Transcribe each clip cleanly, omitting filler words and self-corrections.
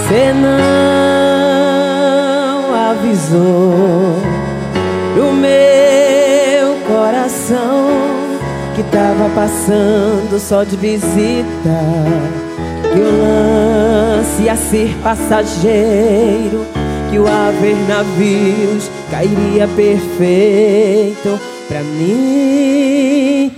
Cê não avisou pro meu coração que tava passando só de visita, que o lance ia ser passageiro, que o haver navios cairia perfeito pra mim.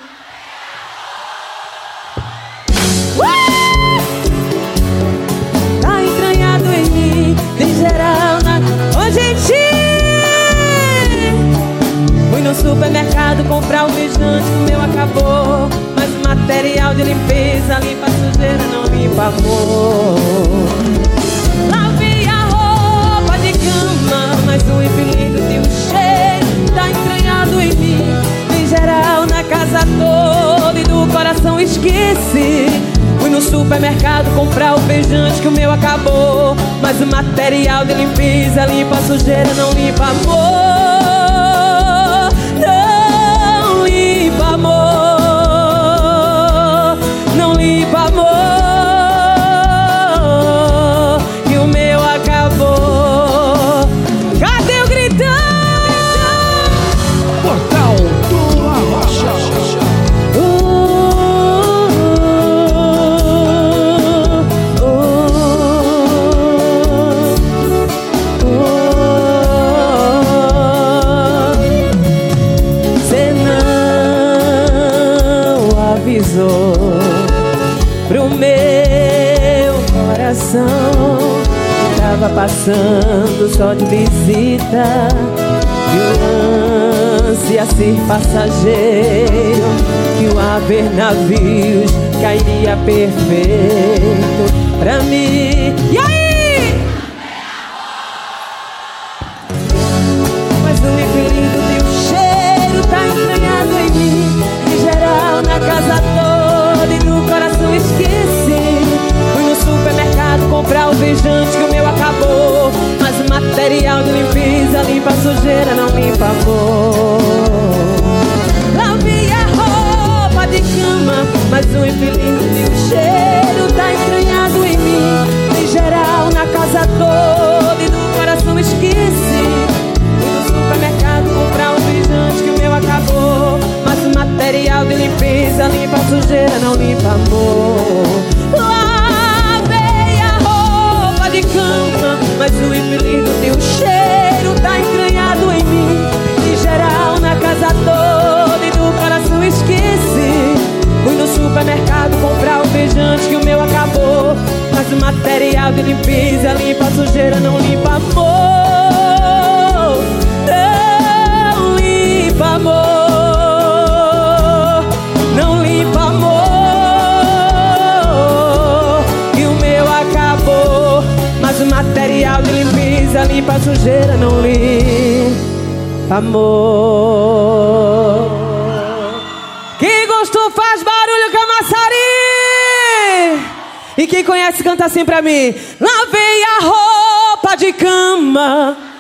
Tá entranhado em mim, em geral Ô gente, fui no supermercado comprar o beijante, o meu acabou, mas o material de limpeza limpa a sujeira, não limpa amor. Lavei a roupa de cama, mas o infeliz de um cheiro tá entranhado em mim, em geral na casa toda e do coração esqueci. Fui no supermercado comprar o beijante que o meu acabou, mas o material de limpeza limpa a sujeira, não limpa amor. Não limpa amor, não limpa amor, que o meu acabou. Cadê o gritão? Portal do Arrocha. Avisou pro meu coração que tava passando só de visita, que o lance ia ser passageiro, que o haver navios cairia perfeito pra mim. E aí? Mas o lindo de um cheiro tá entranhado em mim, em geral na casa toda e no coração esqueci. Fui no supermercado comprar o beijante que o meu acabou, mas o material de limpeza limpa a sujeira, não limpa amor. Lavei a roupa de cama, mas o infeliz de um cheiro tá entranhado em mim, em geral na casa toda e no coração esqueci. Fui no supermercado comprar um beijante que o meu acabou, mas o material de limpeza limpa a sujeira, não limpa amor. Lavei a roupa de cama, mas o infeliz do teu cheiro tá entranhado em mim, em geral na casa toda e do coração esqueci. Fui no supermercado comprar o beijante que o meu acabou, mas o material de limpeza limpa a sujeira, não limpa amor. Não limpa amor, não limpa amor, que o meu acabou, mas o material de limpeza limpa a sujeira, não limpa amor. Quem gostou faz barulho, Camaçari! E quem conhece canta assim pra mim: lavei a roupa de cama,